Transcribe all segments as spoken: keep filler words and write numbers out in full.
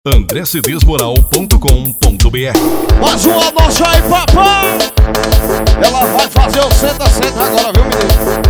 andré cedês moral ponto com ponto br. Mais uma noite aí, papai! Ela vai fazer o senta, senta agora, viu, menino?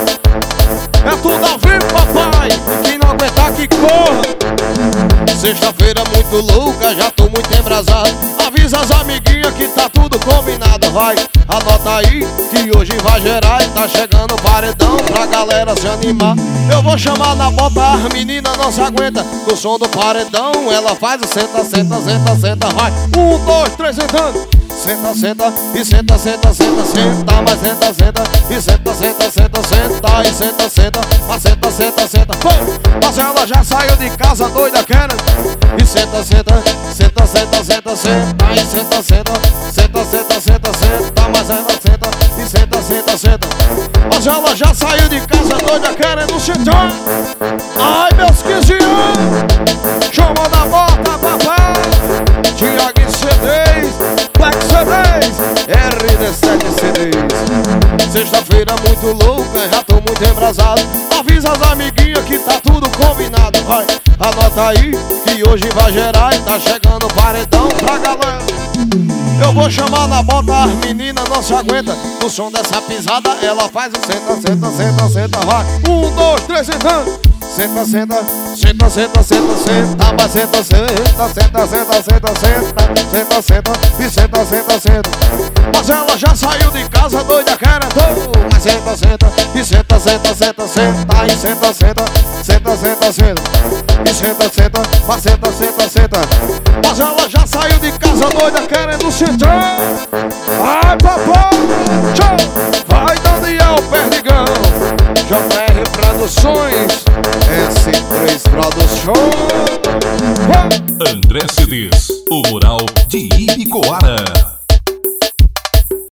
É tudo ao vivo, papai! E quem não aguentar que corra! Sexta-feira muito louca, já tô muito embrasado. Avisa as amiguinhas que tá tudo combinado. Vai, anota aí que hoje vai gerar e tá chegando o paredão pra galera se animar. Eu vou chamar na bota, as meninas não se aguentam. No som do paredão ela faz o senta, senta, senta, senta. Vai, um, dois, três, sentando. Senta, senta, e senta, senta, senta, senta. Mas senta, senta, e senta, senta, senta, senta. E senta, senta, mas senta, senta, senta. Mas ela já saiu de casa doida querendo. E senta, senta, senta, senta, senta, senta. E senta, senta, senta, senta, senta, senta. Mas ela senta, e senta, senta, senta. Mas ela já saiu de casa doida querendo sentar. Ai, meus quinze anos, chama na bota, papai. Tiago C Ds, Black C Ds, R D sete C Ds. Sexta-feira muito louca, já tô muito embrasado. Avisa as amiguinhas que tá tudo combinado. Vai, anota aí que hoje vai gerar e tá chegando o paredão pra galera. Eu vou chamar na bota, as meninas não se aguentam. No som dessa pisada ela faz o senta, senta, senta, senta. Vai, um, dois, três, sentando. Senta, senta, senta, senta, senta, senta. Mas senta, senta, senta, senta, senta, senta. Senta, senta, e senta, senta, senta. Mas ela já saiu de casa doida querendo. Mas senta, senta, e senta, senta, senta, senta. E senta, senta, senta, senta, senta. E senta, senta, mas senta, senta, senta. Mas ela já saiu de casa doida querendo sentar. Vai, papai, tchau. Vai, Daniel Perdigão, J R Produções, S três Produções. André Cedês, o mural de Ibicoara.